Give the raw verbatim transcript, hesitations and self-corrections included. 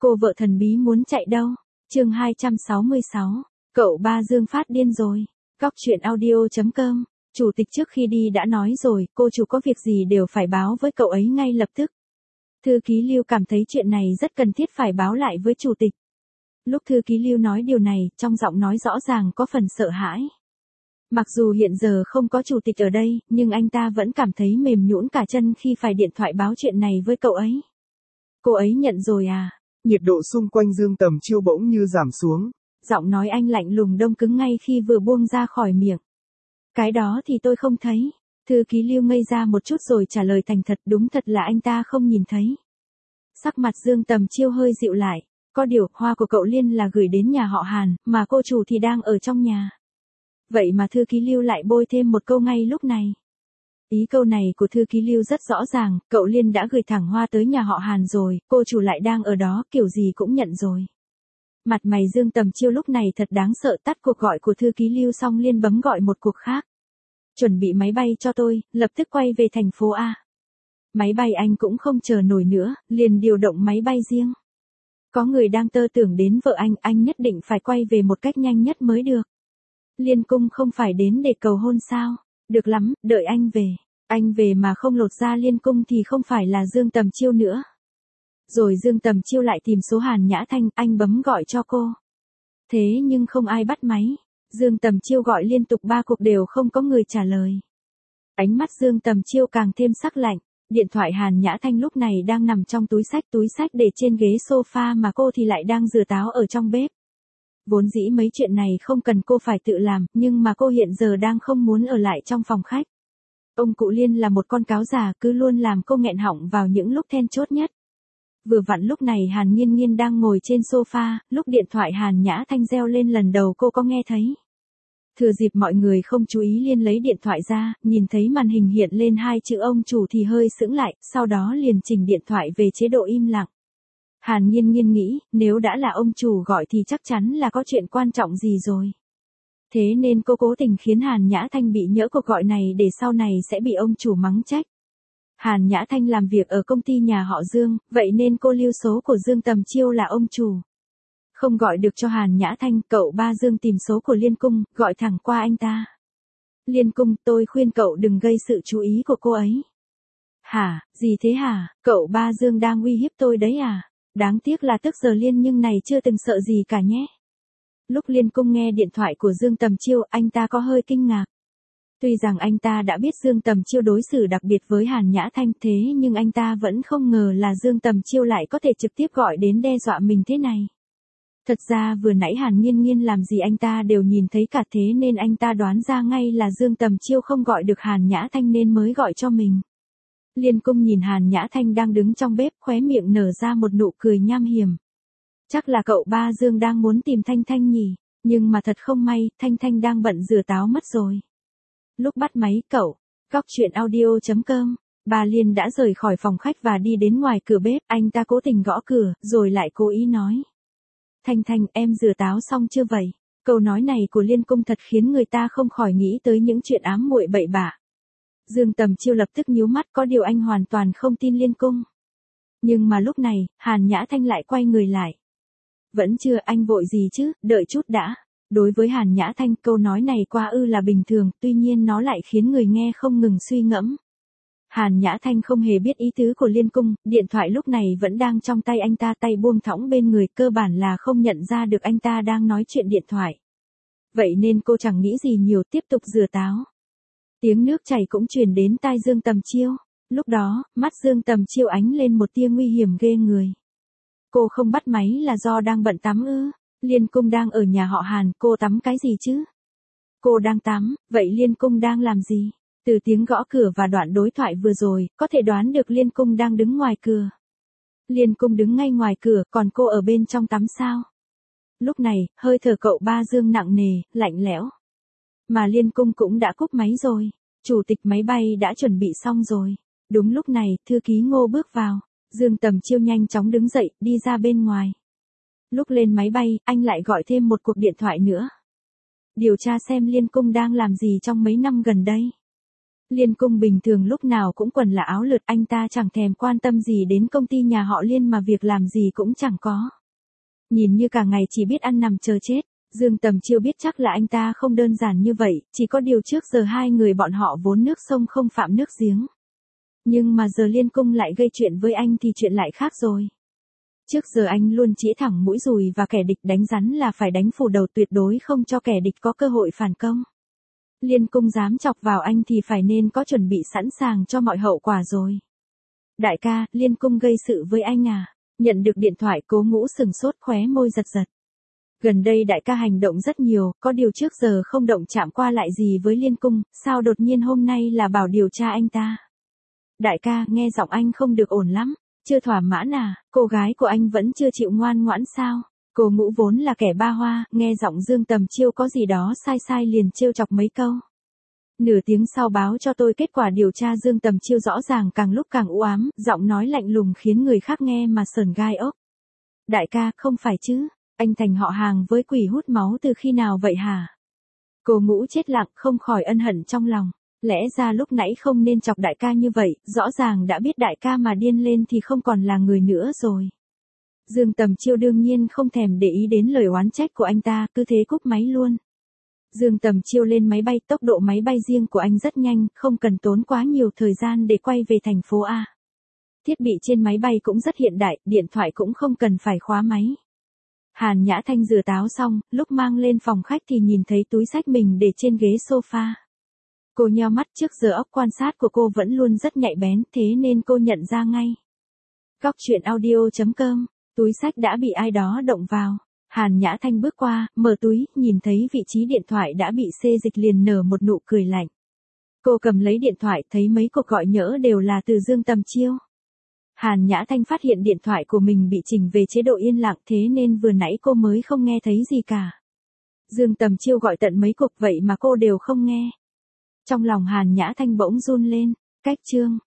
Cô vợ thần bí muốn chạy đâu? Chương hai trăm sáu mươi sáu. Cậu ba Dương phát điên rồi. Cóc truyện audio chấm com. Chủ tịch trước khi đi đã nói rồi, cô chủ có việc gì đều phải báo với cậu ấy ngay lập tức. Thư ký Lưu cảm thấy chuyện này rất cần thiết phải báo lại với chủ tịch. Lúc thư ký Lưu nói điều này, trong giọng nói rõ ràng có phần sợ hãi. Mặc dù hiện giờ không có chủ tịch ở đây, nhưng anh ta vẫn cảm thấy mềm nhũn cả chân khi phải điện thoại báo chuyện này với cậu ấy. Cô ấy nhận rồi à? Nhiệt độ xung quanh Dương Tầm Chiêu bỗng như giảm xuống. Giọng nói anh lạnh lùng đông cứng ngay khi vừa buông ra khỏi miệng. Cái đó thì tôi không thấy. Thư ký Lưu ngây ra một chút rồi trả lời thành thật, đúng thật là anh ta không nhìn thấy. Sắc mặt Dương Tầm Chiêu hơi dịu lại. Có điều, hoa của cậu Liên là gửi đến nhà họ Hàn, mà cô chủ thì đang ở trong nhà. Vậy mà thư ký Lưu lại bôi thêm một câu ngay lúc này. Ý câu này của thư ký Lưu rất rõ ràng, cậu Liên đã gửi thẳng hoa tới nhà họ Hàn rồi, cô chủ lại đang ở đó, kiểu gì cũng nhận rồi. Mặt mày Dương Tầm Chiêu lúc này thật đáng sợ, tắt cuộc gọi của thư ký Lưu xong Liên bấm gọi một cuộc khác. Chuẩn bị máy bay cho tôi, lập tức quay về thành phố A. Máy bay anh cũng không chờ nổi nữa, liền điều động máy bay riêng. Có người đang tơ tưởng đến vợ anh, anh nhất định phải quay về một cách nhanh nhất mới được. Liên Cung không phải đến để cầu hôn sao? Được lắm, đợi anh về. Anh về mà không lột ra Liên Cung thì không phải là Dương Tầm Chiêu nữa. Rồi Dương Tầm Chiêu lại tìm số Hàn Nhã Thanh, anh bấm gọi cho cô. Thế nhưng không ai bắt máy. Dương Tầm Chiêu gọi liên tục ba cuộc đều không có người trả lời. Ánh mắt Dương Tầm Chiêu càng thêm sắc lạnh. Điện thoại Hàn Nhã Thanh lúc này đang nằm trong túi xách, túi xách để trên ghế sofa mà cô thì lại đang rửa táo ở trong bếp. Vốn dĩ mấy chuyện này không cần cô phải tự làm, nhưng mà cô hiện giờ đang không muốn ở lại trong phòng khách. Ông cụ Liên là một con cáo già, cứ luôn làm cô nghẹn họng vào những lúc then chốt nhất. Vừa vặn lúc này Hàn Nghiên Nghiên đang ngồi trên sofa, lúc điện thoại Hàn Nhã Thanh reo lên lần đầu cô có nghe thấy. Thừa dịp mọi người không chú ý Liên lấy điện thoại ra, nhìn thấy màn hình hiện lên hai chữ ông chủ thì hơi sững lại, sau đó liền chỉnh điện thoại về chế độ im lặng. Hàn Nghiên Nghiên nghĩ, nếu đã là ông chủ gọi thì chắc chắn là có chuyện quan trọng gì rồi. Thế nên cô cố tình khiến Hàn Nhã Thanh bị nhỡ cuộc gọi này để sau này sẽ bị ông chủ mắng trách. Hàn Nhã Thanh làm việc ở công ty nhà họ Dương, vậy nên cô lưu số của Dương Tầm Chiêu là ông chủ. Không gọi được cho Hàn Nhã Thanh, cậu ba Dương tìm số của Liên Cung, gọi thẳng qua anh ta. Liên Cung, tôi khuyên cậu đừng gây sự chú ý của cô ấy. Hả, gì thế hả, cậu ba Dương đang uy hiếp tôi đấy à? Đáng tiếc là tức giờ Liên nhưng này chưa từng sợ gì cả nhé. Lúc Liên Cung nghe điện thoại của Dương Tầm Chiêu, anh ta có hơi kinh ngạc. Tuy rằng anh ta đã biết Dương Tầm Chiêu đối xử đặc biệt với Hàn Nhã Thanh thế nhưng anh ta vẫn không ngờ là Dương Tầm Chiêu lại có thể trực tiếp gọi đến đe dọa mình thế này. Thật ra vừa nãy Hàn Nghiên Nghiên làm gì anh ta đều nhìn thấy cả thế nên anh ta đoán ra ngay là Dương Tầm Chiêu không gọi được Hàn Nhã Thanh nên mới gọi cho mình. Liên Cung nhìn Hàn Nhã Thanh đang đứng trong bếp, khóe miệng nở ra một nụ cười nham hiểm. Chắc là cậu ba Dương đang muốn tìm Thanh Thanh nhỉ, nhưng mà thật không may, Thanh Thanh đang bận rửa táo mất rồi. Lúc bắt máy cậu, cóc truyện audio chấm com, bà Liên đã rời khỏi phòng khách và đi đến ngoài cửa bếp, anh ta cố tình gõ cửa, rồi lại cố ý nói. Thanh Thanh, em rửa táo xong chưa vậy? Câu nói này của Liên Cung thật khiến người ta không khỏi nghĩ tới những chuyện ám muội bậy bạ. Dương Tầm Chiêu lập tức nhíu mắt, có điều anh hoàn toàn không tin Liên Cung. Nhưng mà lúc này, Hàn Nhã Thanh lại quay người lại. Vẫn chưa, anh vội gì chứ, đợi chút đã. Đối với Hàn Nhã Thanh, câu nói này qua ư là bình thường, tuy nhiên nó lại khiến người nghe không ngừng suy ngẫm. Hàn Nhã Thanh không hề biết ý tứ của Liên Cung, điện thoại lúc này vẫn đang trong tay anh ta, tay buông thõng bên người, cơ bản là không nhận ra được anh ta đang nói chuyện điện thoại. Vậy nên cô chẳng nghĩ gì nhiều, tiếp tục rửa táo. Tiếng nước chảy cũng truyền đến tai Dương Tầm Chiêu. Lúc đó, mắt Dương Tầm Chiêu ánh lên một tia nguy hiểm ghê người. Cô không bắt máy là do đang bận tắm ư? Liên Cung đang ở nhà họ Hàn, cô tắm cái gì chứ? Cô đang tắm, vậy Liên Cung đang làm gì? Từ tiếng gõ cửa và đoạn đối thoại vừa rồi, có thể đoán được Liên Cung đang đứng ngoài cửa. Liên Cung đứng ngay ngoài cửa, còn cô ở bên trong tắm sao? Lúc này, hơi thở cậu ba Dương nặng nề, lạnh lẽo. Mà Liên Cung cũng đã cúp máy rồi. Chủ tịch máy bay đã chuẩn bị xong rồi. Đúng lúc này, thư ký Ngô bước vào. Dương Tầm Chiêu nhanh chóng đứng dậy, đi ra bên ngoài. Lúc lên máy bay, anh lại gọi thêm một cuộc điện thoại nữa. Điều tra xem Liên Cung đang làm gì trong mấy năm gần đây. Liên Cung bình thường lúc nào cũng quần là áo lượt, anh ta chẳng thèm quan tâm gì đến công ty nhà họ Liên mà việc làm gì cũng chẳng có. Nhìn như cả ngày chỉ biết ăn nằm chờ chết, Dương Tầm Chiêu biết chắc là anh ta không đơn giản như vậy, chỉ có điều trước giờ hai người bọn họ vốn nước sông không phạm nước giếng. Nhưng mà giờ Liên Cung lại gây chuyện với anh thì chuyện lại khác rồi. Trước giờ anh luôn chỉ thẳng mũi dùi và kẻ địch đánh rắn là phải đánh phủ đầu, tuyệt đối không cho kẻ địch có cơ hội phản công. Liên Cung dám chọc vào anh thì phải nên có chuẩn bị sẵn sàng cho mọi hậu quả rồi. Đại ca, Liên Cung gây sự với anh à? Nhận được điện thoại, Cố Ngũ sừng sốt, khóe môi giật giật. Gần đây đại ca hành động rất nhiều, có điều trước giờ không động chạm qua lại gì với Liên Cung, sao đột nhiên hôm nay là bảo điều tra anh ta? Đại ca, nghe giọng anh không được ổn lắm, chưa thỏa mãn à, cô gái của anh vẫn chưa chịu ngoan ngoãn sao? Cố Ngũ vốn là kẻ ba hoa, nghe giọng Dương Tầm Chiêu có gì đó sai sai liền trêu chọc mấy câu. Nửa tiếng sau báo cho tôi kết quả điều tra. Dương Tầm Chiêu rõ ràng càng lúc càng u ám, giọng nói lạnh lùng khiến người khác nghe mà sởn gai ốc. Đại ca, không phải chứ, anh thành họ hàng với quỷ hút máu từ khi nào vậy hả? Cố Ngũ chết lặng, không khỏi ân hận trong lòng. Lẽ ra lúc nãy không nên chọc đại ca như vậy, rõ ràng đã biết đại ca mà điên lên thì không còn là người nữa rồi. Dương Tầm Chiêu đương nhiên không thèm để ý đến lời oán trách của anh ta, cứ thế cúp máy luôn. Dương Tầm Chiêu lên máy bay, tốc độ máy bay riêng của anh rất nhanh, không cần tốn quá nhiều thời gian để quay về thành phố A. Thiết bị trên máy bay cũng rất hiện đại, điện thoại cũng không cần phải khóa máy. Hàn Nhã Thanh rửa táo xong, lúc mang lên phòng khách thì nhìn thấy túi xách mình để trên ghế sofa. Cô nheo mắt, trước giờ óc quan sát của cô vẫn luôn rất nhạy bén, thế nên cô nhận ra ngay. Góc truyện audio chấm com, túi xách đã bị ai đó động vào. Hàn Nhã Thanh bước qua, mở túi, nhìn thấy vị trí điện thoại đã bị xê dịch liền nở một nụ cười lạnh. Cô cầm lấy điện thoại, thấy mấy cuộc gọi nhỡ đều là từ Dương Tầm Chiêu. Hàn Nhã Thanh phát hiện điện thoại của mình bị chỉnh về chế độ yên lặng, thế nên vừa nãy cô mới không nghe thấy gì cả. Dương Tầm Chiêu gọi tận mấy cuộc vậy mà cô đều không nghe. Trong lòng Hàn Nhã Thanh bỗng run lên, cách chương.